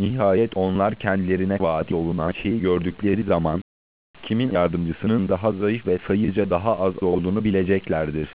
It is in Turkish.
Nihayet onlar kendilerine vaat olunan şeyi gördükleri zaman, kimin yardımcısının daha zayıf ve sayıca daha az olduğunu bileceklerdir.